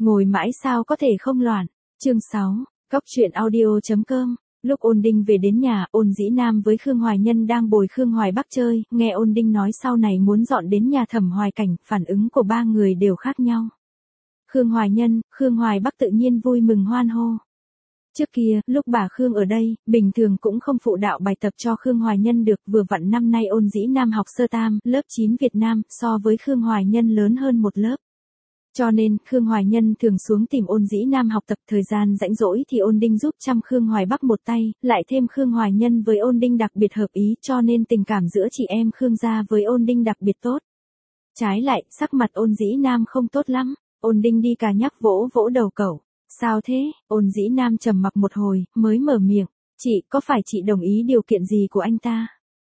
ngồi mãi sao có thể không loạn. Chương 6, Cóc truyện audio.com. Lúc Ôn Đinh về đến nhà, Ôn Dĩ Nam với Khương Hoài Nhân đang bồi Khương Hoài Bắc chơi, nghe Ôn Đinh nói sau này muốn dọn đến nhà Thẩm Hoài Cảnh, phản ứng của ba người đều khác nhau. Khương Hoài Nhân, Khương Hoài Bắc tự nhiên vui mừng hoan hô. Trước kia, lúc bà Khương ở đây, bình thường cũng không phụ đạo bài tập cho Khương Hoài Nhân được, vừa vặn năm nay Ôn Dĩ Nam học sơ tam, lớp 9 Việt Nam, so với Khương Hoài Nhân lớn hơn một lớp. Cho nên, Khương Hoài Nhân thường xuống tìm Ôn Dĩ Nam học tập, thời gian rảnh rỗi thì Ôn Đinh giúp chăm Khương Hoài Bắc một tay, lại thêm Khương Hoài Nhân với Ôn Đinh đặc biệt hợp ý, cho nên tình cảm giữa chị em Khương gia với Ôn Đinh đặc biệt tốt. Trái lại, sắc mặt Ôn Dĩ Nam không tốt lắm, Ôn Đinh đi cà nhắc vỗ vỗ đầu cậu. Sao thế? Ôn Dĩ Nam trầm mặc một hồi, mới mở miệng. Chị, có phải chị đồng ý điều kiện gì của anh ta?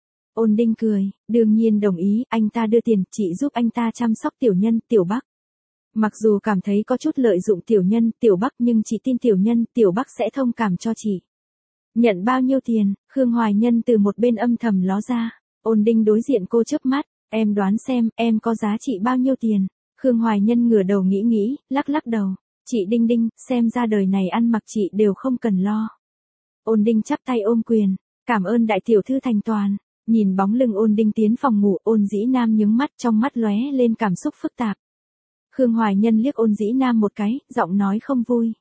Ôn Đinh cười, đương nhiên đồng ý, anh ta đưa tiền, chị giúp anh ta chăm sóc tiểu nhân, Tiểu Bắc. Mặc dù cảm thấy có chút lợi dụng tiểu nhân, Tiểu Bắc, nhưng chị tin tiểu nhân, Tiểu Bắc sẽ thông cảm cho chị. Nhận bao nhiêu tiền? Khương Hoài Nhân từ một bên âm thầm ló ra. Ôn Đinh đối diện cô chớp mắt, em đoán xem, em có giá trị bao nhiêu tiền? Khương Hoài Nhân ngửa đầu nghĩ, lắc lắc đầu. Chị Đinh Đinh, xem ra đời này ăn mặc chị đều không cần lo. Ôn Đinh chắp tay ôm quyền, cảm ơn đại tiểu thư thành toàn. Nhìn bóng lưng Ôn Đinh tiến phòng ngủ, Ôn Dĩ Nam nhướng mắt, trong mắt lóe lên cảm xúc phức tạp. Khương Hoài Nhân liếc Ôn Dĩ Nam một cái, giọng nói không vui.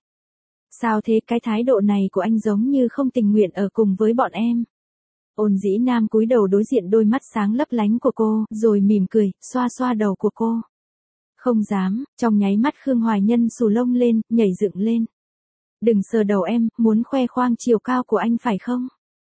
Sao thế, cái thái độ này của anh giống như không tình nguyện ở cùng với bọn em. Ôn Dĩ Nam cúi đầu đối diện đôi mắt sáng lấp lánh của cô, rồi mỉm cười, xoa xoa đầu của cô. Không dám, trong nháy mắt Khương Hoài Nhân xù lông lên, nhảy dựng lên. Đừng sờ đầu em, muốn khoe khoang chiều cao của anh phải không?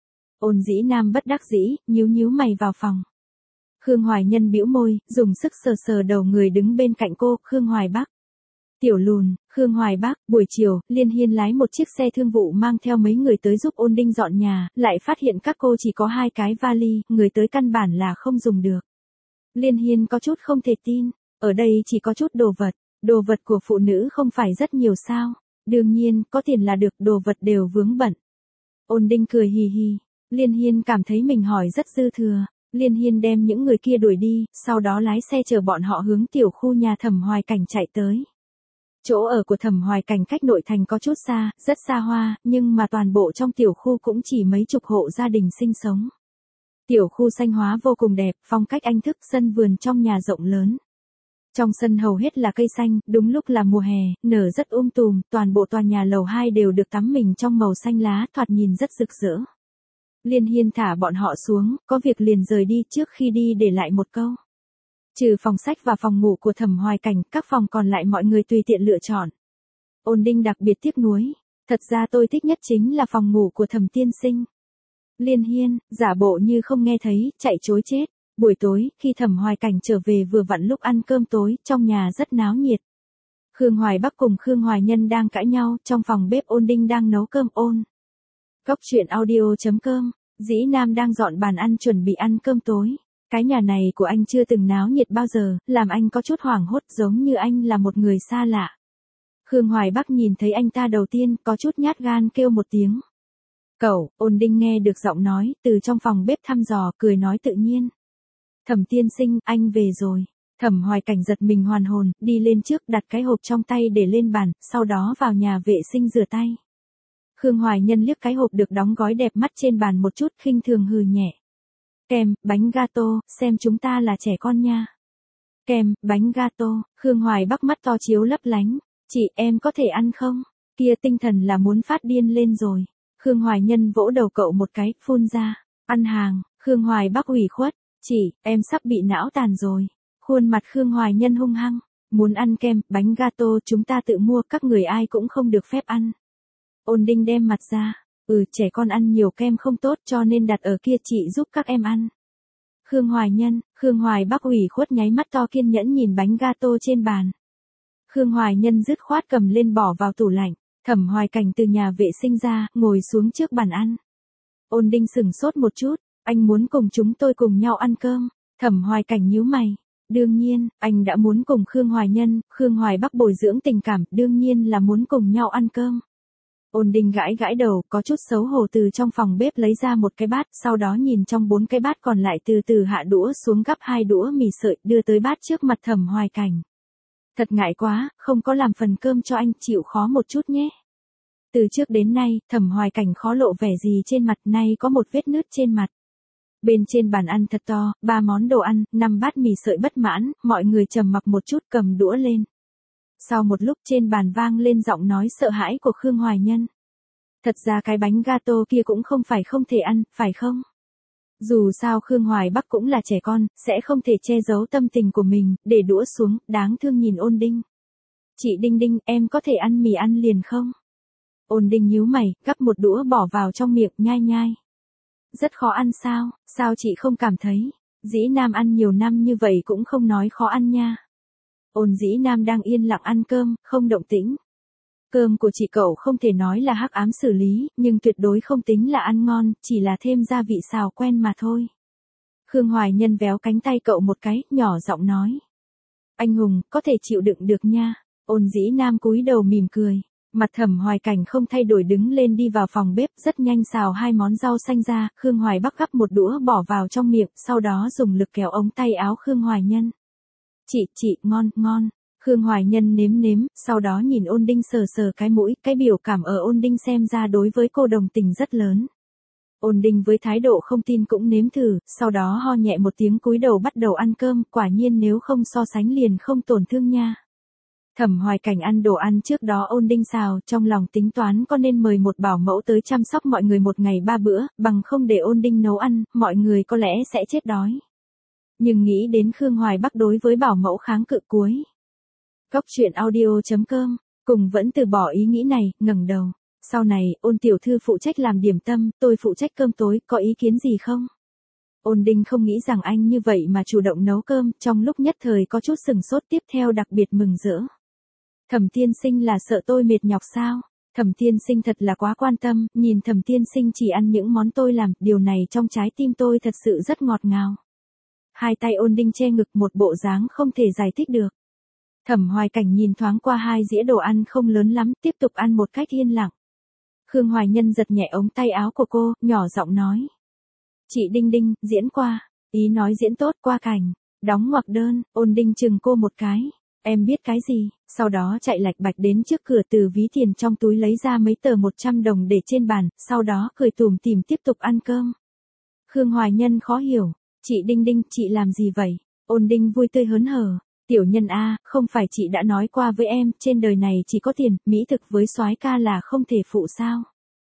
Ôn Dĩ Nam bất đắc dĩ, nhíu mày vào phòng. Khương Hoài Nhân bĩu môi, dùng sức sờ đầu người đứng bên cạnh cô, Khương Hoài Bắc. Tiểu Lùn, Khương Hoài Bắc, buổi chiều, Liên Hiên lái một chiếc xe thương vụ mang theo mấy người tới giúp Ôn Đinh dọn nhà, lại phát hiện các cô chỉ có 2 cái vali, người tới căn bản là không dùng được. Liên Hiên có chút không thể tin. Ở đây chỉ có chút đồ vật của phụ nữ không phải rất nhiều sao, đương nhiên, có tiền là được, đồ vật đều vướng bận. Ôn Đinh cười hì hì, Liên Hiên cảm thấy mình hỏi rất dư thừa, Liên Hiên đem những người kia đuổi đi, sau đó lái xe chở bọn họ hướng tiểu khu nhà Thẩm Hoài Cảnh chạy tới. Chỗ ở của Thẩm Hoài Cảnh cách nội thành có chút xa, rất xa hoa, nhưng mà toàn bộ trong tiểu khu cũng chỉ mấy chục hộ gia đình sinh sống. Tiểu khu xanh hóa vô cùng đẹp, phong cách Anh thức, sân vườn trong nhà rộng lớn. Trong sân hầu hết là cây xanh, đúng lúc là mùa hè, nở rất tùm, toàn bộ tòa nhà lầu 2 đều được tắm mình trong màu xanh lá, thoạt nhìn rất rực rỡ. Liên Hiên thả bọn họ xuống, có việc liền rời đi, trước khi đi để lại một câu. Trừ phòng sách và phòng ngủ của Thẩm Hoài Cảnh, các phòng còn lại mọi người tùy tiện lựa chọn. Ôn Đinh đặc biệt tiếc nuối, thật ra tôi thích nhất chính là phòng ngủ của Thẩm tiên sinh. Liên Hiên, giả bộ như không nghe thấy, chạy chối chết. Buổi tối, khi Thẩm Hoài Cảnh trở về vừa vặn lúc ăn cơm tối, trong nhà rất náo nhiệt. Khương Hoài Bắc cùng Khương Hoài Nhân đang cãi nhau, trong phòng bếp Ôn Đinh đang nấu cơm ôn. Cóc truyện audio.com, Dĩ Nam đang dọn bàn ăn chuẩn bị ăn cơm tối. Cái nhà này của anh chưa từng náo nhiệt bao giờ, làm anh có chút hoảng hốt, giống như anh là một người xa lạ. Khương Hoài Bắc nhìn thấy anh ta đầu tiên, có chút nhát gan kêu một tiếng. Cậu, Ôn Đinh nghe được giọng nói, từ trong phòng bếp thăm dò, cười nói tự nhiên. Thẩm tiên sinh, anh về rồi. Thẩm Hoài Cảnh giật mình hoàn hồn, đi lên trước đặt cái hộp trong tay để lên bàn, sau đó vào nhà vệ sinh rửa tay. Khương Hoài Nhân liếc cái hộp được đóng gói đẹp mắt trên bàn một chút, khinh thường hừ nhẹ. Kem, bánh gato, xem chúng ta là trẻ con nha. Kem, bánh gato, Khương Hoài Bắc mắt to chiếu lấp lánh. Chị, em có thể ăn không? Kia tinh thần là muốn phát điên lên rồi. Khương Hoài Nhân vỗ đầu cậu một cái, phun ra. Ăn hàng, Khương Hoài Bắc ủy khuất. Chị, em sắp bị não tàn rồi. Khuôn mặt Khương Hoài Nhân hung hăng. Muốn ăn kem, bánh gato chúng ta tự mua, các người ai cũng không được phép ăn. Ôn Đinh đem mặt ra. Trẻ con ăn nhiều kem không tốt cho nên đặt ở kia chị giúp các em ăn. Khương Hoài Bắc ủy khuất nháy mắt to kiên nhẫn nhìn bánh gato trên bàn. Khương Hoài Nhân dứt khoát cầm lên bỏ vào tủ lạnh. Thẩm Hoài Cảnh từ nhà vệ sinh ra, ngồi xuống trước bàn ăn. Ôn Đinh sửng sốt một chút. Anh muốn cùng chúng tôi cùng nhau ăn cơm. Thẩm Hoài Cảnh nhíu mày. Đương nhiên, anh đã muốn cùng Khương Hoài Nhân, Khương Hoài Bắc bồi dưỡng tình cảm, đương nhiên là muốn cùng nhau ăn cơm. Ôn Đinh gãi đầu, có chút xấu hổ từ trong phòng bếp lấy ra một cái bát, sau đó nhìn trong 4 cái bát còn lại từ từ hạ đũa xuống gắp 2 đũa mì sợi, đưa tới bát trước mặt Thẩm Hoài Cảnh. Thật ngại quá, không có làm phần cơm cho anh, chịu khó một chút nhé. Từ trước đến nay, Thẩm Hoài Cảnh khó lộ vẻ gì trên mặt, nay có một vết nứt trên mặt. Bên trên bàn ăn thật to, 3 món đồ ăn, 5 bát mì sợi bất mãn, mọi người trầm mặc một chút cầm đũa lên. Sau một lúc trên bàn vang lên giọng nói sợ hãi của Khương Hoài Nhân. Thật ra cái bánh gato kia cũng không phải không thể ăn, phải không? Dù sao Khương Hoài Bắc cũng là trẻ con, sẽ không thể che giấu tâm tình của mình, để đũa xuống, đáng thương nhìn Ôn Đinh. Chị Đinh Đinh, em có thể ăn mì ăn liền không? Ôn Đinh nhíu mày, gắp một đũa bỏ vào trong miệng, nhai nhai. Rất khó ăn sao, sao chị không cảm thấy? Dĩ Nam ăn nhiều năm như vậy cũng không nói khó ăn nha. Ôn Dĩ Nam đang yên lặng ăn cơm, không động tĩnh. Cơm của chị cậu không thể nói là hắc ám xử lý, nhưng tuyệt đối không tính là ăn ngon, chỉ là thêm gia vị xào quen mà thôi. Khương Hoài Nhân véo cánh tay cậu một cái, nhỏ giọng nói. Anh hùng, có thể chịu đựng được nha. Ôn Dĩ Nam cúi đầu mỉm cười. Mặt Thẩm Hoài Cảnh không thay đổi đứng lên đi vào phòng bếp, rất nhanh xào 2 món rau xanh ra, Khương Hoài Bắc gắp một đũa bỏ vào trong miệng, sau đó dùng lực kéo ống tay áo Khương Hoài Nhân. Chị, ngon, ngon. Khương Hoài Nhân nếm nếm, sau đó nhìn Ôn Đinh sờ sờ cái mũi, cái biểu cảm ở Ôn Đinh xem ra đối với cô đồng tình rất lớn. Ôn Đinh với thái độ không tin cũng nếm thử, sau đó ho nhẹ một tiếng cúi đầu bắt đầu ăn cơm, quả nhiên nếu không so sánh liền không tổn thương nha. Thẩm Hoài Cảnh ăn đồ ăn trước đó Ôn Đinh xào, trong lòng tính toán có nên mời một bảo mẫu tới chăm sóc mọi người một ngày 3 bữa, bằng không để Ôn Đinh nấu ăn, mọi người có lẽ sẽ chết đói. Nhưng nghĩ đến Khương Hoài Bắc đối với bảo mẫu kháng cự cuối. Cóc truyện audio.com, cùng vẫn từ bỏ ý nghĩ này, ngẩng đầu. Sau này, Ôn tiểu thư phụ trách làm điểm tâm, tôi phụ trách cơm tối, có ý kiến gì không? Ôn Đinh không nghĩ rằng anh như vậy mà chủ động nấu cơm, trong lúc nhất thời có chút sừng sốt, tiếp theo đặc biệt mừng rỡ. Thẩm tiên sinh là sợ tôi mệt nhọc sao? Thẩm tiên sinh thật là quá quan tâm, nhìn Thẩm tiên sinh chỉ ăn những món tôi làm, điều này trong trái tim tôi thật sự rất ngọt ngào. Hai tay Ôn Đinh che ngực, một bộ dáng không thể giải thích được. Thẩm Hoài Cảnh nhìn thoáng qua 2 dĩa đồ ăn không lớn lắm, tiếp tục ăn một cách yên lặng. Khương Hoài Nhân giật nhẹ ống tay áo của cô, nhỏ giọng nói. Chị Đinh Đinh, diễn qua. Ý nói diễn tốt, qua cảnh. Đóng ngoặc đơn. Ôn Đinh chừng cô một cái. Em biết cái gì? Sau đó chạy lạch bạch đến trước cửa, từ ví tiền trong túi lấy ra mấy tờ 100 đồng để trên bàn, sau đó cười tủm tỉm tiếp tục ăn cơm. Khương Hoài Nhân khó hiểu. Chị Đinh Đinh, chị làm gì vậy? Ôn Đinh vui tươi hớn hở. Tiểu Nhân a, không phải chị đã nói qua với em, trên đời này chỉ có tiền, mỹ thực với soái ca là không thể phụ sao?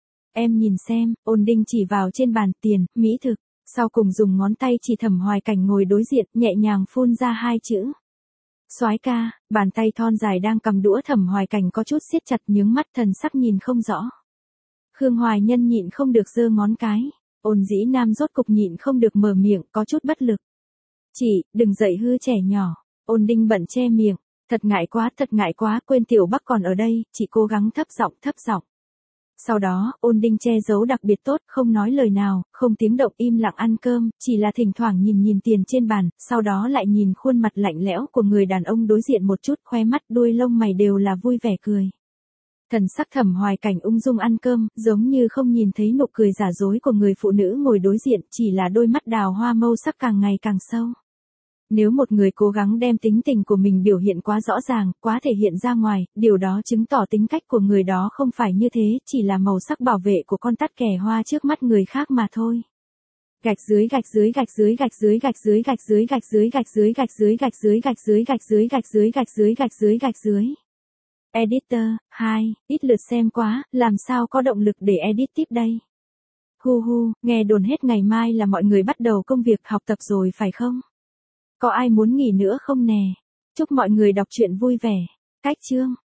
Em nhìn xem, Ôn Đinh chỉ vào trên bàn, tiền, mỹ thực, sau cùng dùng ngón tay chỉ Thẩm Hoài Cảnh ngồi đối diện, nhẹ nhàng phun ra 2 chữ. Soái ca. Bàn tay thon dài đang cầm đũa Thẩm Hoài Cảnh có chút siết chặt, nhướng mắt thần sắc nhìn không rõ. Khương Hoài Nhân nhịn không được giơ ngón cái. Ôn Dĩ Nam rốt cục nhịn không được mở miệng, có chút bất lực. Chị, đừng dạy hư trẻ nhỏ. Ôn Đinh bận che miệng. Thật ngại quá, quên Tiểu Bắc còn ở đây, chị cố gắng thấp giọng. Sau đó, Ôn Đinh che giấu đặc biệt tốt, không nói lời nào, không tiếng động im lặng ăn cơm, chỉ là thỉnh thoảng nhìn tiền trên bàn, sau đó lại nhìn khuôn mặt lạnh lẽo của người đàn ông đối diện một chút, khóe mắt đuôi lông mày đều là vui vẻ cười. Thần sắc Thẩm Hoài Cảnh ung dung ăn cơm, giống như không nhìn thấy nụ cười giả dối của người phụ nữ ngồi đối diện, chỉ là đôi mắt đào hoa mâu sắc càng ngày càng sâu. Nếu một người cố gắng đem tính tình của mình biểu hiện quá rõ ràng, quá thể hiện ra ngoài, điều đó chứng tỏ tính cách của người đó không phải như thế, chỉ là màu sắc bảo vệ của con tắt kẻ hoa trước mắt người khác mà thôi. Gạch dưới. Editor, 2, ít lượt xem quá, làm sao có động lực để edit tiếp đây? Nghe đồn hết ngày mai là mọi người bắt đầu công việc học tập rồi phải không? Có ai muốn nghỉ nữa không nè? Chúc mọi người đọc truyện vui vẻ. Cách chương